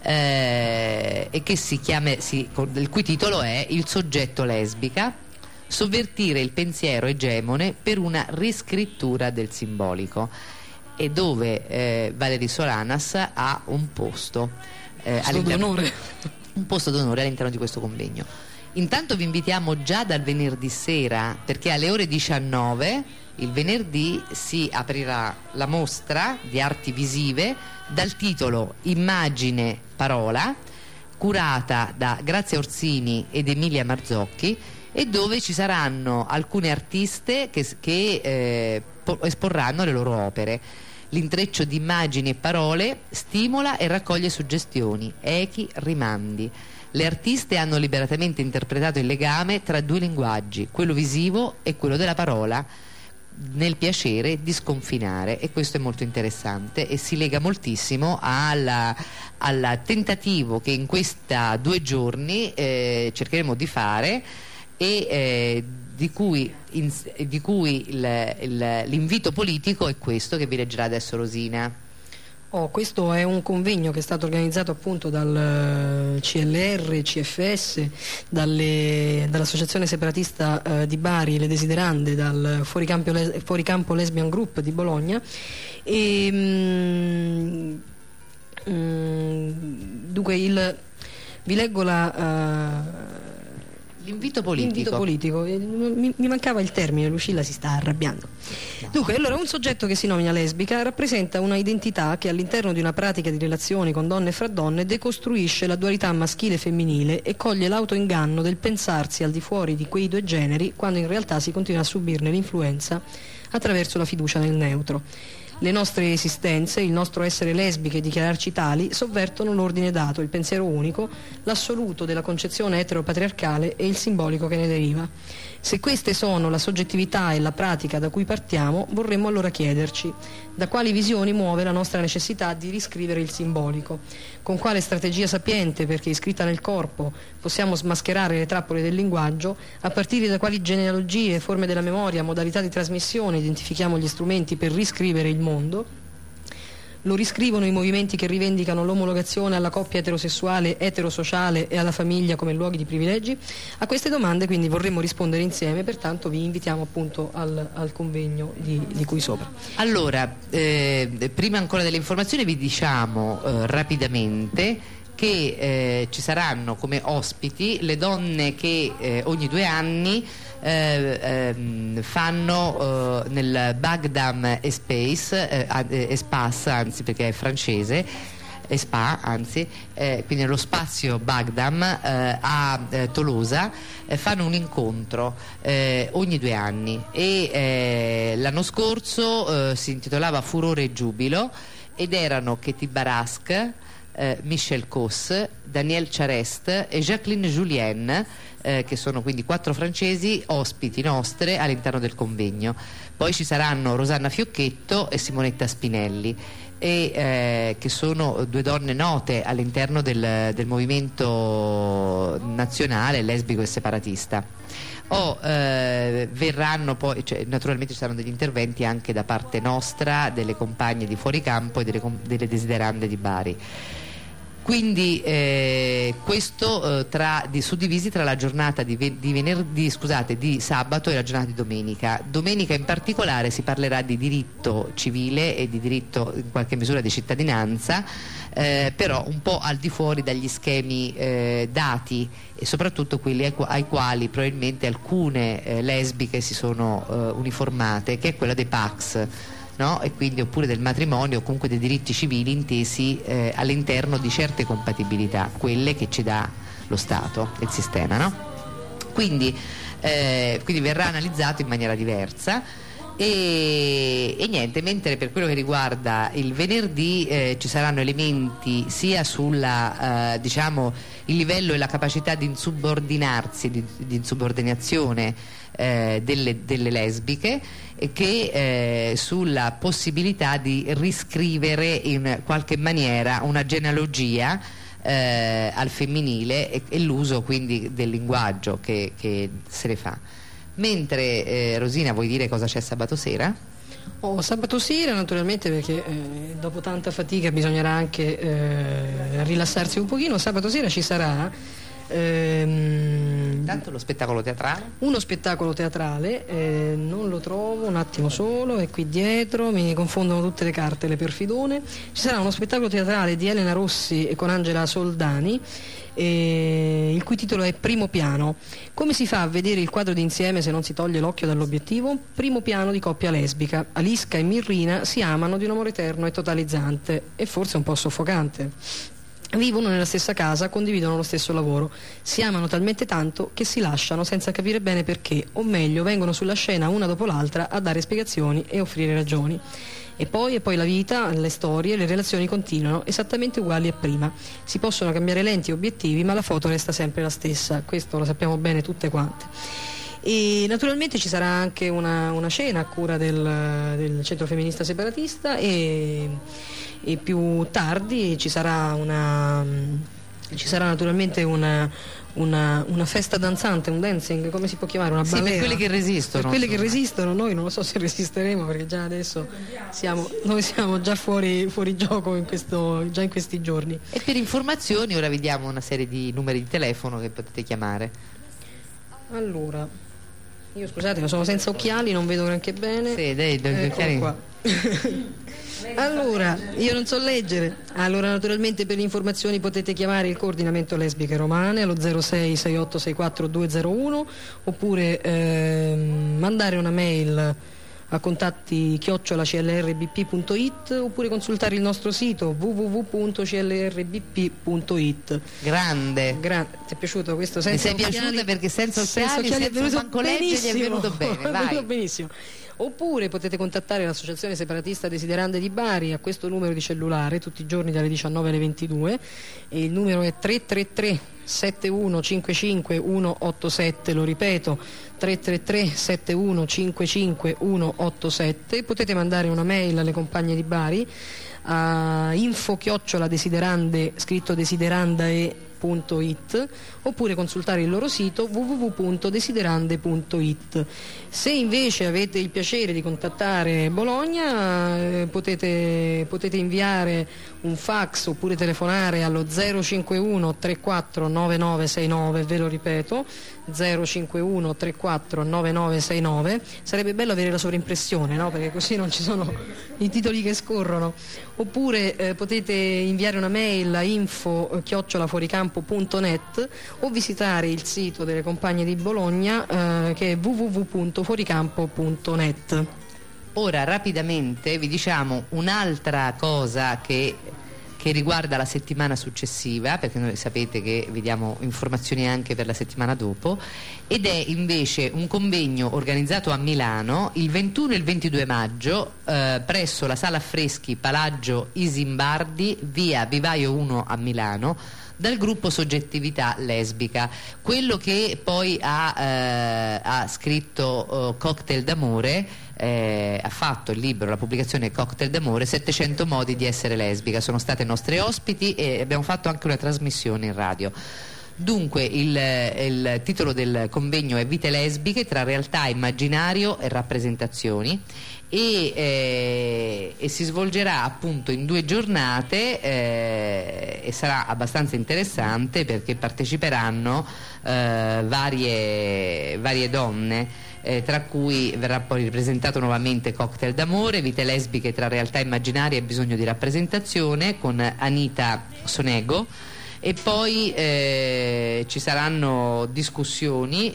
e che il cui titolo è Il soggetto lesbica, sovvertire il pensiero egemone per una riscrittura del simbolico, e dove Valérie Solanas ha un posto d'onore. Un posto d'onore all'interno di questo convegno. Intanto vi invitiamo già dal venerdì sera, perché alle ore 19 il venerdì si aprirà la mostra di arti visive dal titolo Immagine Parola, curata da Grazia Orsini ed Emilia Marzocchi, e dove ci saranno alcune artiste che esporranno le loro opere. L'intreccio di immagini e parole stimola e raccoglie suggestioni, echi, rimandi. Le artiste hanno liberatamente interpretato il legame tra due linguaggi, quello visivo e quello della parola, nel piacere di sconfinare, e questo è molto interessante e si lega moltissimo al tentativo che in questi 2 giorni cercheremo di fare, e di cui l'invito politico è questo che vi leggerà adesso Rosina. Questo è un convegno che è stato organizzato appunto dal CLR, CFS, dall'Associazione Separatista di Bari, le Desiderande, dal Fuoricampo Lesbian Group di Bologna, e dunque vi leggo l'invito politico. Mi mancava il termine, Lucilla si sta arrabbiando. Dunque, allora, un soggetto che si nomina lesbica rappresenta una identità che all'interno di una pratica di relazioni con donne e fra donne decostruisce la dualità maschile e femminile e coglie l'autoinganno del pensarsi al di fuori di quei 2 generi, quando in realtà si continua a subirne l'influenza attraverso la fiducia nel neutro. Le nostre esistenze, il nostro essere lesbiche e dichiararci tali, sovvertono l'ordine dato, il pensiero unico, l'assoluto della concezione eteropatriarcale e il simbolico che ne deriva. Se queste sono la soggettività e la pratica da cui partiamo, vorremmo allora chiederci: da quali visioni muove la nostra necessità di riscrivere il simbolico? Con quale strategia sapiente, perché iscritta nel corpo, possiamo smascherare le trappole del linguaggio? A partire da quali genealogie, forme della memoria, modalità di trasmissione identifichiamo gli strumenti per riscrivere il mondo? Lo riscrivono i movimenti che rivendicano l'omologazione alla coppia eterosessuale, eterosociale e alla famiglia come luoghi di privilegi? A queste domande quindi vorremmo rispondere insieme, pertanto vi invitiamo appunto al convegno di cui sopra. Allora, prima ancora delle informazioni vi diciamo rapidamente che ci saranno come ospiti le donne che ogni 2 anni fanno nel Bagdam Espace, anzi perché è francese, quindi nello spazio Bagdam a Tolosa, fanno un incontro ogni 2 anni, e l'anno scorso si intitolava Furore e Giubilo, ed erano Katy Barask, Michel Cos, Daniel Charest e Jacqueline Julien, che sono quindi 4 francesi ospiti nostre all'interno del convegno. Poi ci saranno Rosanna Fiocchetto e Simonetta Spinelli, che sono 2 donne note all'interno del movimento nazionale lesbico e separatista. Verranno poi, naturalmente ci saranno degli interventi anche da parte nostra, delle compagne di Fuoricampo e delle desiderande di Bari. Quindi questo suddivisi tra la giornata di sabato e la giornata di domenica. Domenica in particolare si parlerà di diritto civile e di diritto in qualche misura di cittadinanza, però un po' al di fuori dagli schemi dati, e soprattutto quelli ai quali probabilmente alcune lesbiche si sono uniformate, che è quella dei Pax. No? E quindi oppure del matrimonio o comunque dei diritti civili intesi all'interno di certe compatibilità, quelle che ci dà lo Stato, il sistema, no? Quindi verrà analizzato in maniera diversa e niente, mentre per quello che riguarda il venerdì ci saranno elementi sia sulla il livello e la capacità di insubordinarsi, di insubordinazione delle lesbiche, che sulla possibilità di riscrivere in qualche maniera una genealogia al femminile e l'uso quindi del linguaggio che se ne fa. Mentre Rosina, vuoi dire cosa c'è sabato sera? Sabato sera naturalmente, perché dopo tanta fatica bisognerà anche rilassarsi un pochino. Sabato sera ci sarà intanto lo spettacolo teatrale. Uno spettacolo teatrale, non lo trovo, un attimo solo, è qui dietro, mi confondono tutte le carte, le perfidone. Ci sarà uno spettacolo teatrale di Elena Rossi e con Angela Soldani, il cui titolo è Primo piano. Come si fa a vedere il quadro d'insieme se non si toglie l'occhio dall'obiettivo? Primo piano di coppia lesbica. Alisca e Mirrina si amano di un amore eterno e totalizzante, e forse un po' soffocante. Vivono nella stessa casa, condividono lo stesso lavoro, si amano talmente tanto che si lasciano senza capire bene perché, o meglio, vengono sulla scena una dopo l'altra a dare spiegazioni e offrire ragioni. E poi la vita, le storie, le relazioni continuano esattamente uguali a prima. Si possono cambiare lenti e obiettivi, ma la foto resta sempre la stessa. Questo lo sappiamo bene tutte quante. E naturalmente ci sarà anche una cena a cura del Centro Femminista Separatista, e più tardi ci sarà naturalmente una festa danzante, un dancing, come si può chiamare? Una balera. Sì, per quelli che resistono. Per quelli che resistono, noi non lo so se resisteremo, perché già adesso noi siamo già fuori gioco già in questi giorni. E per informazioni ora vi diamo una serie di numeri di telefono che potete chiamare. Allora, io scusate, ma sono senza occhiali, non vedo granché bene. Sì, dai, occhiali. Qua. Allora, io non so leggere. Allora, naturalmente per le informazioni potete chiamare il coordinamento lesbiche romane allo 06 6864 201, oppure mandare una mail a contatti@clrbp.it, oppure consultare il nostro sito www.clrbp.it. Grande. Ti è piaciuto questo? Senza Mi sei piaciuta perché senza occhiali è venuto manco leggere, è venuto bene. È venuto benissimo. Oppure potete contattare l'Associazione Separatista Desiderande di Bari a questo numero di cellulare tutti i giorni dalle 19 alle 22, e il numero è 333 7155 187, lo ripeto, 333 7155 187. Potete mandare una mail alle compagne di Bari a info@desiderande, scritto desiderandae.it, oppure consultare il loro sito www.desiderande.it. Se invece avete il piacere di contattare Bologna, potete inviare un fax oppure telefonare allo 051 34 9969, ve lo ripeto, 051 34 9969. Sarebbe bello avere la sovraimpressione, no? Perché così non ci sono i titoli che scorrono. Oppure potete inviare una mail a info@fuoricampo.net, o visitare il sito delle compagne di Bologna che è www.fuoricampo.net. Ora rapidamente vi diciamo un'altra cosa che che riguarda la settimana successiva, perché noi sapete che vi diamo informazioni anche per la settimana dopo, ed è invece un convegno organizzato a Milano il 21 e il 22 maggio presso la Sala Affreschi Palagio Isimbardi, via Vivaio 1 a Milano, dal gruppo Soggettività Lesbica, quello che poi ha scritto Cocktail d'amore, ha fatto il libro, la pubblicazione Cocktail d'amore, 700 modi di essere lesbica. Sono state nostre ospiti e abbiamo fatto anche una trasmissione in radio. Dunque il titolo del convegno è Vite lesbiche tra realtà, immaginario e rappresentazioni, e si svolgerà appunto in 2 giornate e sarà abbastanza interessante perché parteciperanno varie donne, tra cui verrà poi ripresentato nuovamente Cocktail d'amore, Vite lesbiche tra realtà immaginaria e bisogno di rappresentazione, con Anita Sonego, e poi ci saranno discussioni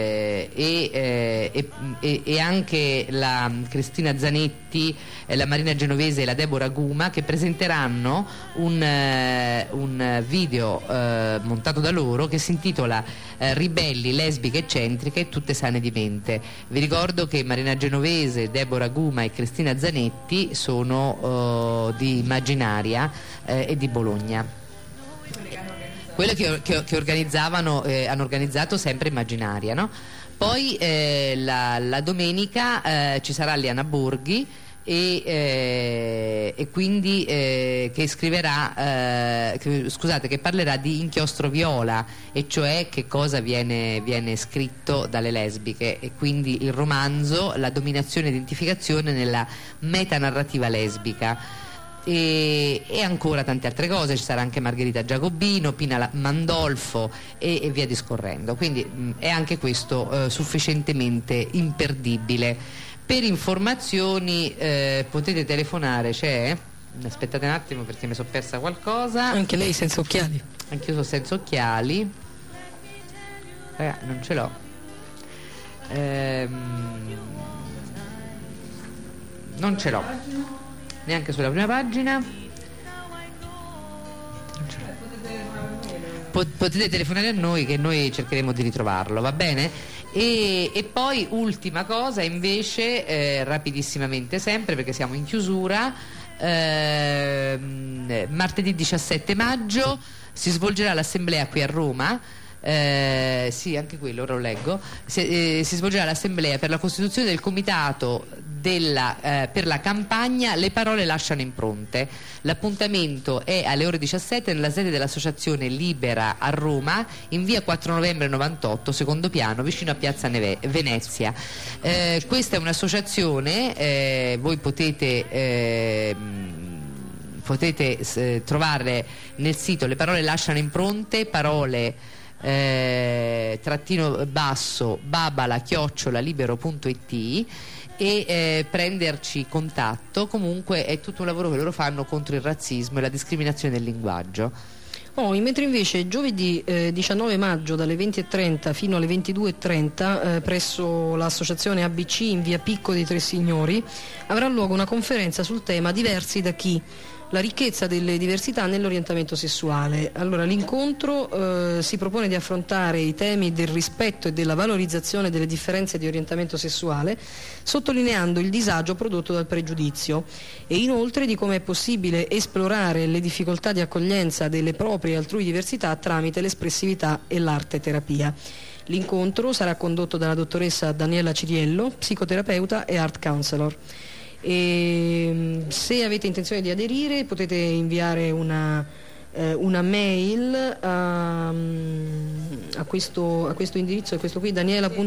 e anche la Cristina Zanetti, la Marina Genovese e la Deborah Guma, che presenteranno un video montato da loro che si intitola Ribelli, lesbiche eccentriche, tutte sane di mente. Vi ricordo che Marina Genovese, Deborah Guma e Cristina Zanetti sono di Immaginaria e di Bologna. Quello che organizzavano, hanno organizzato sempre Immaginaria, no? Poi la domenica ci sarà Liana Borghi e quindi che scriverà, che parlerà di inchiostro viola, e cioè che cosa viene scritto dalle lesbiche, e quindi il romanzo, la dominazione e identificazione nella metanarrativa lesbica. E ancora tante altre cose, ci sarà anche Margherita Giacobino, Pina Mandolfo e via discorrendo, quindi è anche questo sufficientemente imperdibile. Per informazioni potete telefonare, aspettate un attimo perché mi sono persa qualcosa. Anche lei senza occhiali? Anch'io sono senza occhiali, non ce l'ho. Non ce l'ho neanche sulla prima pagina. Potete telefonare a noi, che noi cercheremo di ritrovarlo, va bene? E poi ultima cosa invece, rapidissimamente sempre perché siamo in chiusura, martedì 17 maggio si svolgerà l'assemblea qui a Roma. Sì, anche quello ora lo leggo. Si svolgerà l'assemblea per la costituzione del comitato per la campagna Le parole lasciano impronte. L'appuntamento è alle ore 17 nella sede dell'Associazione Libera a Roma, in via 4 novembre 98, secondo piano, vicino a Piazza Venezia. Questa è un'associazione, voi potete trovare nel sito Le parole lasciano impronte, parole _ babala@libero.it, e prenderci contatto. Comunque è tutto un lavoro che loro fanno contro il razzismo e la discriminazione del linguaggio. Mentre invece giovedì 19 maggio dalle 20:30 fino alle 22:30 presso l'associazione ABC in via Picco dei Tre Signori avrà luogo una conferenza sul tema Diversi da chi? La ricchezza delle diversità nell'orientamento sessuale. Allora, l'incontro si propone di affrontare i temi del rispetto e della valorizzazione delle differenze di orientamento sessuale, sottolineando il disagio prodotto dal pregiudizio, e inoltre di come è possibile esplorare le difficoltà di accoglienza delle proprie e altrui diversità tramite l'espressività e l'arte terapia. L'incontro sarà condotto dalla dottoressa Daniela Ciriello, psicoterapeuta e art counselor. E se avete intenzione di aderire potete inviare una mail a questo indirizzo, è questo qui,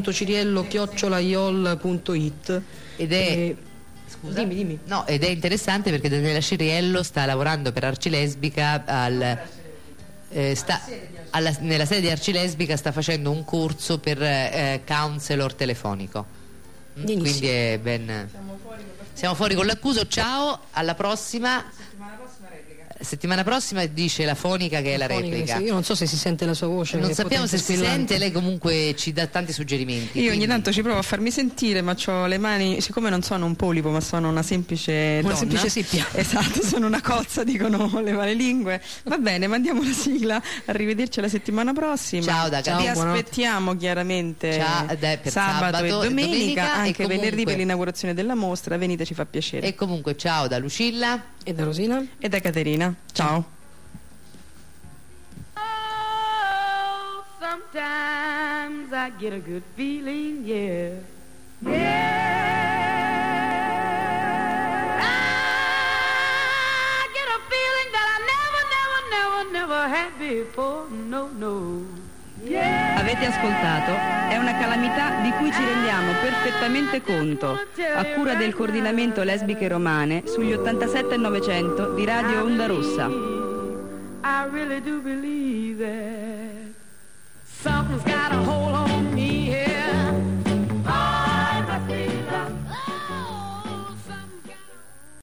daniela.ciriello@iol.it. Ed è scusa? Dimmi. No, ed è interessante perché Daniela Ciriello sta lavorando per Arcilesbica nella sede di Arcilesbica, sta facendo un corso per counselor telefonico. Quindi è ben. Siamo fuori con l'accuso. Ciao, alla prossima. Settimana prossima dice la fonica che è la replica. Sì, io non so se si sente la sua voce. Non che è sappiamo se si squillante. sente, lei comunque ci dà tanti suggerimenti. Io ogni tanto ci provo a farmi sentire, ma ho le mani, siccome non sono un polipo, ma sono una semplice donna. semplice sippia. Esatto, sono una cozza, dicono le malelingue. Va bene, mandiamo la sigla. Arrivederci la settimana prossima. Ciao da Vi Ciao, aspettiamo chiaramente per sabato e domenica, anche e comunque, venerdì per l'inaugurazione della mostra. Venite, ci fa piacere. E comunque ciao da Lucilla e da Rosina e da Caterina. Ciao. Oh, sometimes I get a good feeling, yeah. I get a feeling that I never had before, no, no. Avete ascoltato? È una calamità di cui ci rendiamo perfettamente conto, a cura del coordinamento lesbiche romane sugli 87 e 900 di Radio Onda Rossa. I really do believe that.